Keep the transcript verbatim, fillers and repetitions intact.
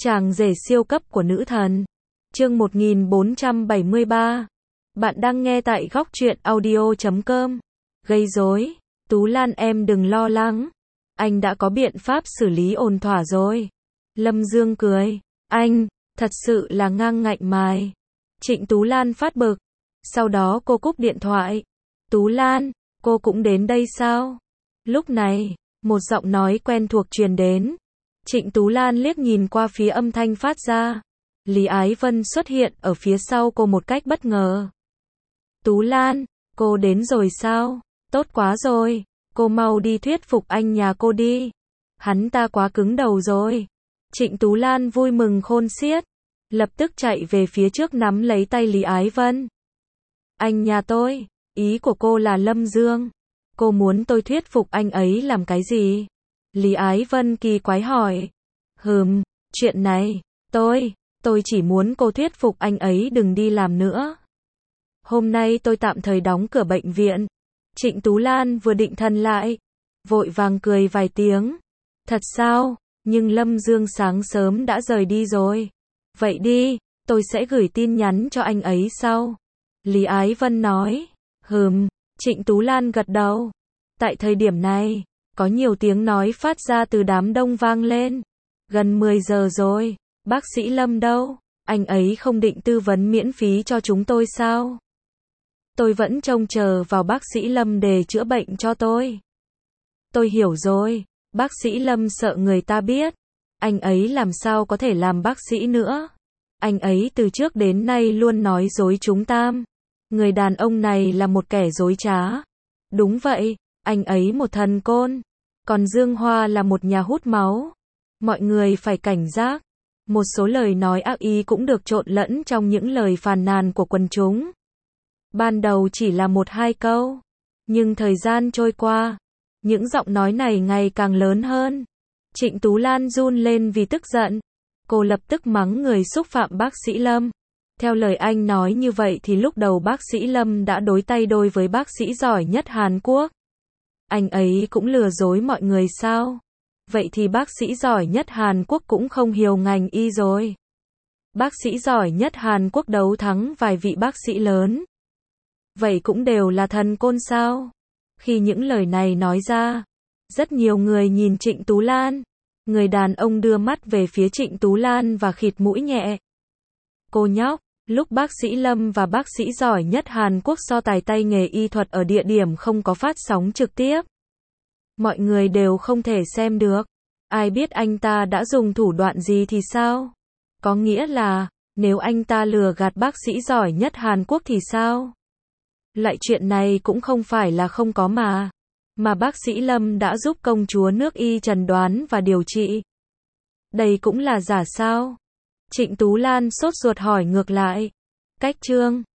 Chàng rể siêu cấp của nữ thần. Chương một nghìn bốn trăm bảy mươi ba. Bạn đang nghe tại góc truyện audio chấm com. Gây rối. Tú Lan em đừng lo lắng. Anh đã có biện pháp xử lý ổn thỏa rồi. Lâm Dương cười. Anh, thật sự là ngang ngạnh mài. Trịnh Tú Lan phát bực. Sau đó cô cúp điện thoại. Tú Lan, cô cũng đến đây sao? Lúc này, một giọng nói quen thuộc truyền đến. Trịnh Tú Lan liếc nhìn qua phía âm thanh phát ra. Lý Ái Vân xuất hiện ở phía sau cô một cách bất ngờ. Tú Lan, cô đến rồi sao? Tốt quá rồi, cô mau đi thuyết phục anh nhà cô đi. Hắn ta quá cứng đầu rồi. Trịnh Tú Lan vui mừng khôn xiết, lập tức chạy về phía trước nắm lấy tay Lý Ái Vân. Anh nhà tôi, ý của cô là Lâm Dương. Cô muốn tôi thuyết phục anh ấy làm cái gì? Lý Ái Vân kỳ quái hỏi. Hừm, chuyện này, tôi, tôi chỉ muốn cô thuyết phục anh ấy đừng đi làm nữa. Hôm nay tôi tạm thời đóng cửa bệnh viện. Trịnh Tú Lan vừa định thần lại, vội vàng cười vài tiếng. Thật sao? Nhưng Lâm Dương sáng sớm đã rời đi rồi. Vậy đi, tôi sẽ gửi tin nhắn cho anh ấy sau. Lý Ái Vân nói. Hừm, Trịnh Tú Lan gật đầu. Tại thời điểm này, có nhiều tiếng nói phát ra từ đám đông vang lên. Gần mười giờ rồi, bác sĩ Lâm đâu? Anh ấy không định tư vấn miễn phí cho chúng tôi sao? Tôi vẫn trông chờ vào bác sĩ Lâm để chữa bệnh cho tôi. Tôi hiểu rồi, bác sĩ Lâm sợ người ta biết. Anh ấy làm sao có thể làm bác sĩ nữa? Anh ấy từ trước đến nay luôn nói dối chúng tam. Người đàn ông này là một kẻ dối trá. Đúng vậy, anh ấy một thần côn. Còn Dương Hoa là một nhà hút máu. Mọi người phải cảnh giác. Một số lời nói ác ý cũng được trộn lẫn trong những lời phàn nàn của quần chúng. Ban đầu chỉ là một hai câu. Nhưng thời gian trôi qua, những giọng nói này ngày càng lớn hơn. Trịnh Tú Lan run lên vì tức giận. Cô lập tức mắng người xúc phạm bác sĩ Lâm. Theo lời anh nói như vậy thì lúc đầu bác sĩ Lâm đã đối tay đôi với bác sĩ giỏi nhất Hàn Quốc. Anh ấy cũng lừa dối mọi người sao? Vậy thì bác sĩ giỏi nhất Hàn Quốc cũng không hiểu ngành y rồi. Bác sĩ giỏi nhất Hàn Quốc đấu thắng vài vị bác sĩ lớn. Vậy cũng đều là thần côn sao? Khi những lời này nói ra, rất nhiều người nhìn Trịnh Tú Lan. Người đàn ông đưa mắt về phía Trịnh Tú Lan và khịt mũi nhẹ. Cô nhóc, lúc bác sĩ Lâm và bác sĩ giỏi nhất Hàn Quốc so tài tay nghề y thuật ở địa điểm không có phát sóng trực tiếp. Mọi người đều không thể xem được. Ai biết anh ta đã dùng thủ đoạn gì thì sao? Có nghĩa là, nếu anh ta lừa gạt bác sĩ giỏi nhất Hàn Quốc thì sao? Lại chuyện này cũng không phải là không có mà. Mà bác sĩ Lâm đã giúp công chúa nước y chẩn đoán và điều trị. Đây cũng là giả sao? Trịnh Tú Lan sốt ruột hỏi ngược lại. Cách chương